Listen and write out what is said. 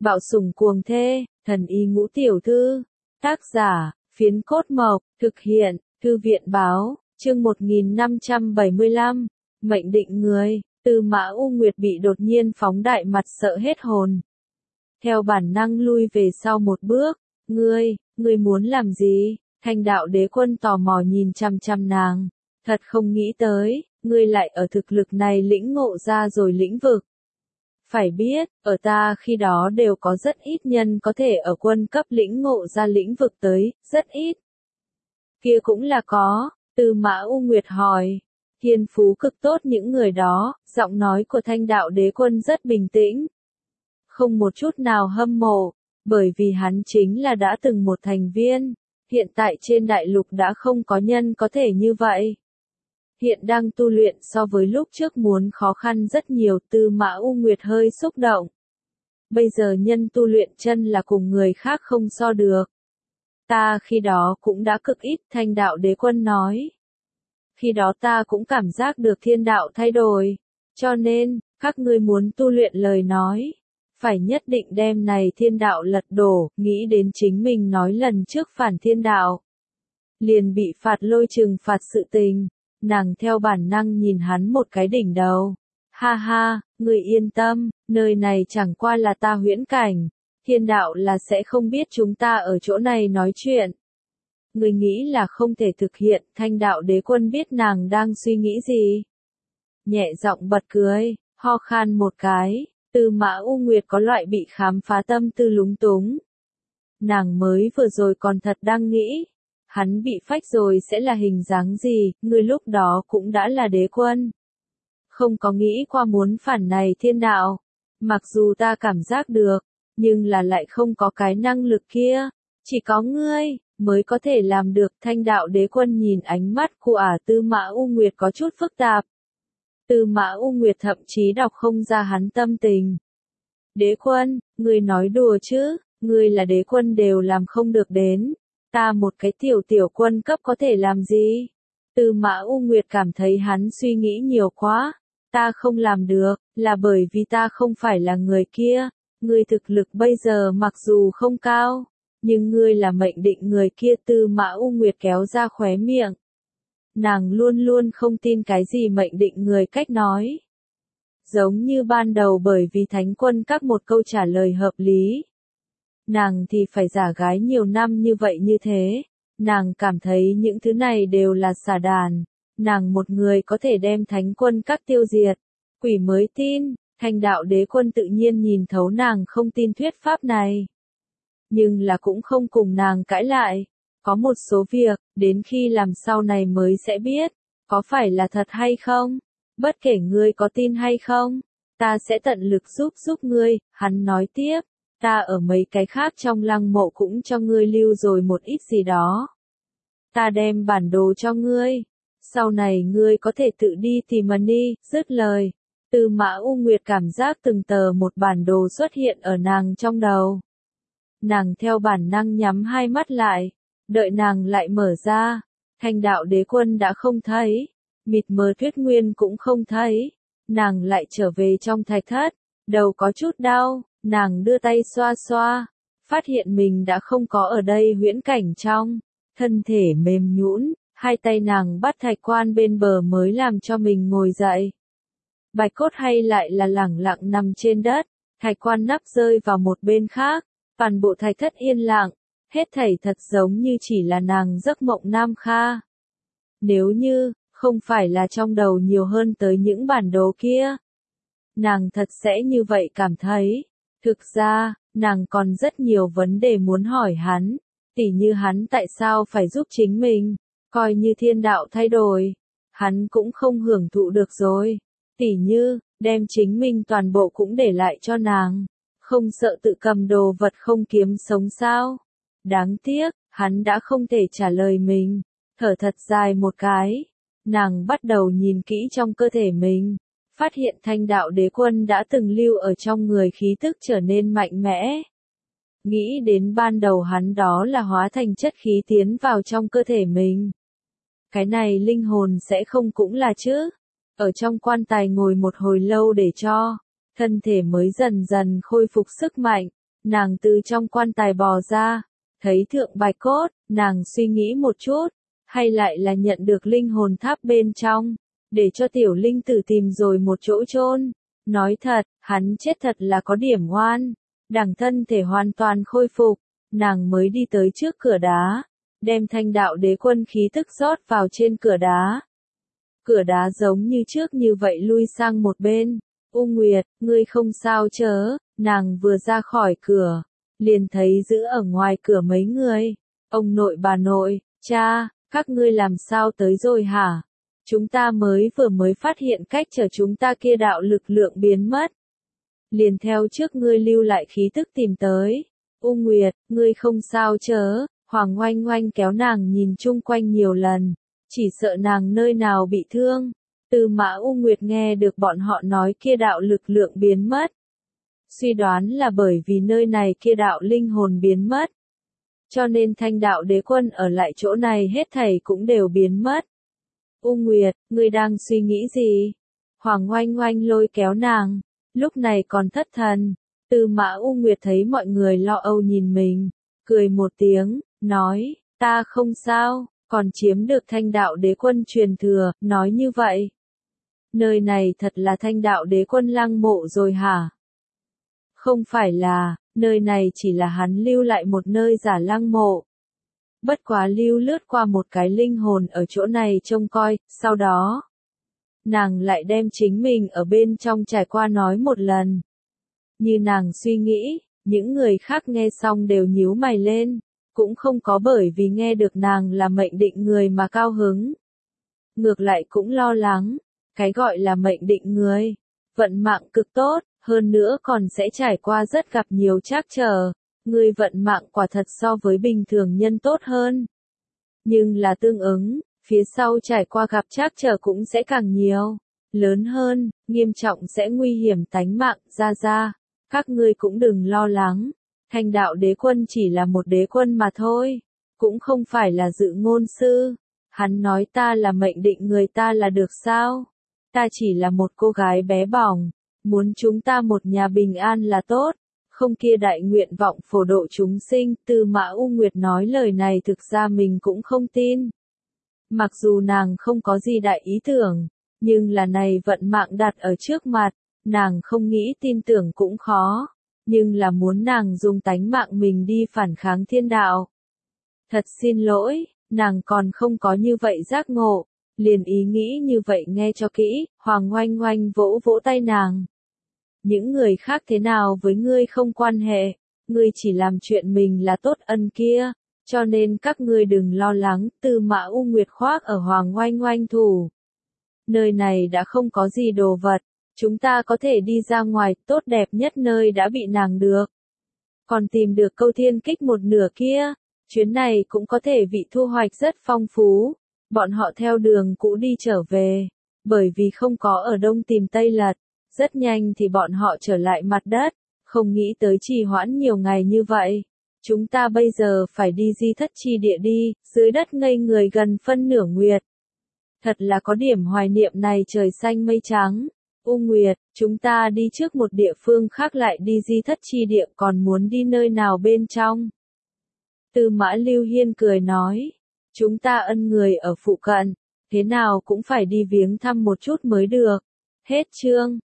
Bạo sủng cuồng thê, thần y ngũ tiểu thư. Tác giả, Phiến Cốt Mộc, thực hiện, Thư viện báo, chương 1575, mệnh định người. Tư Mã U Nguyệt bị đột nhiên phóng đại mặt sợ hết hồn. Theo bản năng lui về sau một bước, ngươi muốn làm gì? Thanh đạo đế quân tò mò nhìn chăm chăm nàng. Thật không nghĩ tới, ngươi lại ở thực lực này lĩnh ngộ ra rồi lĩnh vực. Phải biết, ở ta khi đó đều có rất ít nhân có thể ở quân cấp lĩnh ngộ ra lĩnh vực tới, rất ít. Kia cũng là có, Tư Mã U Nguyệt hỏi. Thiên phú cực tốt những người đó, giọng nói của thanh đạo đế quân rất bình tĩnh. Không một chút nào hâm mộ, bởi vì hắn chính là đã từng một thành viên. Hiện tại trên đại lục đã không có nhân có thể như vậy. Hiện đang tu luyện so với lúc trước muốn khó khăn rất nhiều. Tư Mã U Nguyệt hơi xúc động. Bây giờ nhân tu luyện chân là cùng người khác không so được. Ta khi đó cũng đã cực ít, thanh đạo đế quân nói. Khi đó ta cũng cảm giác được thiên đạo thay đổi. Cho nên, các ngươi muốn tu luyện lời nói. Phải nhất định đem này thiên đạo lật đổ, nghĩ đến chính mình nói lần trước phản thiên đạo. Liền bị phạt lôi trừng phạt sự tình. Nàng theo bản năng nhìn hắn một cái đỉnh đầu. Ha ha, ngươi yên tâm, nơi này chẳng qua là ta huyễn cảnh. Thiên đạo là sẽ không biết chúng ta ở chỗ này nói chuyện. Ngươi nghĩ là không thể thực hiện, thanh đạo đế quân biết nàng đang suy nghĩ gì. Nhẹ giọng bật cười, ho khan một cái, Tư Mã U Nguyệt có loại bị khám phá tâm tư lúng túng. Nàng mới vừa rồi còn thật đang nghĩ. Hắn bị phách rồi sẽ là hình dáng gì, ngươi lúc đó cũng đã là đế quân. Không có nghĩ qua muốn phản này thiên đạo. Mặc dù ta cảm giác được, nhưng là lại không có cái năng lực kia. Chỉ có ngươi, mới có thể làm được. Thanh đạo đế quân nhìn ánh mắt của Tư Mã U Nguyệt có chút phức tạp. Tư Mã U Nguyệt thậm chí đọc không ra hắn tâm tình. Đế quân, ngươi nói đùa chứ, ngươi là đế quân đều làm không được đến. Ta một cái tiểu quân cấp có thể làm gì? Tư Mã U Nguyệt cảm thấy hắn suy nghĩ nhiều quá. Ta không làm được, là bởi vì ta không phải là người kia. Ngươi thực lực bây giờ mặc dù không cao, nhưng ngươi là mệnh định người kia. Tư Mã U Nguyệt kéo ra khóe miệng. Nàng luôn luôn không tin cái gì mệnh định người cách nói. Giống như ban đầu bởi vì thánh quân các một câu trả lời hợp lý. Nàng thì phải giả gái nhiều năm như vậy như thế. Nàng cảm thấy những thứ này đều là xả đàn. Nàng một người có thể đem thánh quân các tiêu diệt. Quỷ mới tin, thanh đạo đế quân tự nhiên nhìn thấu nàng không tin thuyết pháp này. Nhưng là cũng không cùng nàng cãi lại. Có một số việc, đến khi làm sau này mới sẽ biết. Có phải là thật hay không? Bất kể ngươi có tin hay không, ta sẽ tận lực giúp ngươi, hắn nói tiếp. Ta ở mấy cái khác trong lăng mộ cũng cho ngươi lưu rồi một ít gì đó. Ta đem bản đồ cho ngươi. Sau này ngươi có thể tự đi tìm đi, dứt lời. Tư Mã U Nguyệt cảm giác từng tờ một bản đồ xuất hiện ở nàng trong đầu. Nàng theo bản năng nhắm hai mắt lại. Đợi nàng lại mở ra. Thanh đạo đế quân đã không thấy. Mịt mờ Tuyết Nguyên cũng không thấy. Nàng lại trở về trong thạch thất. Đầu có chút đau. Nàng đưa tay xoa xoa, phát hiện mình đã không có ở đây huyễn cảnh trong, thân thể mềm nhũn, hai tay nàng bắt thạch quan bên bờ mới làm cho mình ngồi dậy. Bạch cốt hay lại là lẳng lặng nằm trên đất, thạch quan nắp rơi vào một bên khác, toàn bộ thạch thất yên lặng, hết thảy thật giống như chỉ là nàng giấc mộng Nam Kha. Nếu như, không phải là trong đầu nhiều hơn tới những bản đồ kia, nàng thật sẽ như vậy cảm thấy. Thực ra, nàng còn rất nhiều vấn đề muốn hỏi hắn, tỉ như hắn tại sao phải giúp chính mình, coi như thiên đạo thay đổi, hắn cũng không hưởng thụ được rồi, tỉ như, đem chính mình toàn bộ cũng để lại cho nàng, không sợ tự cầm đồ vật không kiếm sống sao. Đáng tiếc, hắn đã không thể trả lời mình, thở thật dài một cái, nàng bắt đầu nhìn kỹ trong cơ thể mình. Phát hiện thanh đạo đế quân đã từng lưu ở trong người khí tức trở nên mạnh mẽ. Nghĩ đến ban đầu hắn đó là hóa thành chất khí tiến vào trong cơ thể mình. Cái này linh hồn sẽ không cũng là chứ. Ở trong quan tài ngồi một hồi lâu để cho thân thể mới dần dần khôi phục sức mạnh. nàng từ trong quan tài bò ra, thấy thượng bạch cốt, nàng suy nghĩ một chút, hay lại là nhận được linh hồn tháp bên trong, để cho tiểu linh tử tìm rồi một chỗ chôn. Nói thật, hắn chết thật là có điểm oan, đằng thân thể hoàn toàn khôi phục, nàng mới đi tới trước cửa đá, đem thanh đạo đế quân khí tức rót vào trên cửa đá. Cửa đá giống như trước như vậy lui sang một bên. U Nguyệt, ngươi không sao chớ, nàng vừa ra khỏi cửa, liền thấy giữ ở ngoài cửa mấy người. Ông nội bà nội, cha, các ngươi làm sao tới rồi hả? Chúng ta vừa mới phát hiện cách chờ chúng ta kia đạo lực lượng biến mất. Liền theo trước ngươi lưu lại khí tức tìm tới. U Nguyệt, ngươi không sao chớ, Hoàng Oanh Oanh kéo nàng nhìn chung quanh nhiều lần, chỉ sợ nàng nơi nào bị thương. Tư Mã U Nguyệt nghe được bọn họ nói kia đạo lực lượng biến mất. Suy đoán là bởi vì nơi này kia đạo linh hồn biến mất. Cho nên thanh đạo đế quân ở lại chỗ này hết thảy cũng đều biến mất. U Nguyệt, ngươi đang suy nghĩ gì? Hoàng Oanh Oanh lôi kéo nàng, lúc này còn thất thần. Tư Mã U Nguyệt thấy mọi người lo âu nhìn mình, cười một tiếng, nói, ta không sao, còn chiếm được thanh đạo đế quân truyền thừa, nói như vậy. Nơi này thật là thanh đạo đế quân lăng mộ rồi hả? Không phải là, nơi này chỉ là hắn lưu lại một nơi giả lăng mộ. Bất quá lưu lướt qua một cái linh hồn ở chỗ này trông coi, sau đó, nàng lại đem chính mình ở bên trong trải qua nói một lần. Như nàng suy nghĩ, những người khác nghe xong đều nhíu mày lên, cũng không có bởi vì nghe được nàng là mệnh định người mà cao hứng. Ngược lại cũng lo lắng, cái gọi là mệnh định người, vận mạng cực tốt, hơn nữa còn sẽ trải qua rất gặp nhiều trắc trở, người vận mạng quả thật so với bình thường nhân tốt hơn. Nhưng là tương ứng, phía sau trải qua gặp trắc trở cũng sẽ càng nhiều, lớn hơn, nghiêm trọng sẽ nguy hiểm tánh mạng, ra. Các ngươi cũng đừng lo lắng, thanh đạo đế quân chỉ là một đế quân mà thôi, cũng không phải là dự ngôn sư. Hắn nói ta là mệnh định người ta là được sao? Ta chỉ là một cô gái bé bỏng, muốn chúng ta một nhà bình an là tốt, không kia đại nguyện vọng phổ độ chúng sinh. Tư Mã U Nguyệt nói lời này thực ra mình cũng không tin. Mặc dù nàng không có gì đại ý tưởng, nhưng là này vận mạng đặt ở trước mặt, nàng không nghĩ tin tưởng cũng khó, nhưng là muốn nàng dùng tánh mạng mình đi phản kháng thiên đạo. Thật xin lỗi, nàng còn không có như vậy giác ngộ, liền ý nghĩ như vậy nghe cho kỹ. Hoàng Oanh Oanh vỗ vỗ tay nàng. Những người khác thế nào với ngươi không quan hệ, ngươi chỉ làm chuyện mình là tốt ân kia, cho nên các ngươi đừng lo lắng. Tư Mã U Nguyệt khoác ở Hoàng Oanh Oanh thủ. Nơi này đã không có gì đồ vật, chúng ta có thể đi ra ngoài, tốt đẹp nhất nơi đã bị nàng được. Còn tìm được câu thiên kích một nửa kia, chuyến này cũng có thể vị thu hoạch rất phong phú. Bọn họ theo đường cũ đi trở về, bởi vì không có ở đông tìm tây lật, rất nhanh thì bọn họ trở lại mặt đất, không nghĩ tới trì hoãn nhiều ngày như vậy. Chúng ta bây giờ phải đi di thất chi địa đi, dưới đất ngây người gần phân nửa nguyệt. Thật là có điểm hoài niệm này trời xanh mây trắng. U Nguyệt, chúng ta đi trước một địa phương khác lại đi di thất chi địa, còn muốn đi nơi nào bên trong? Tư Mã Lưu Hiên cười nói, chúng ta ân người ở phụ cận, thế nào cũng phải đi viếng thăm một chút mới được. Hết chương.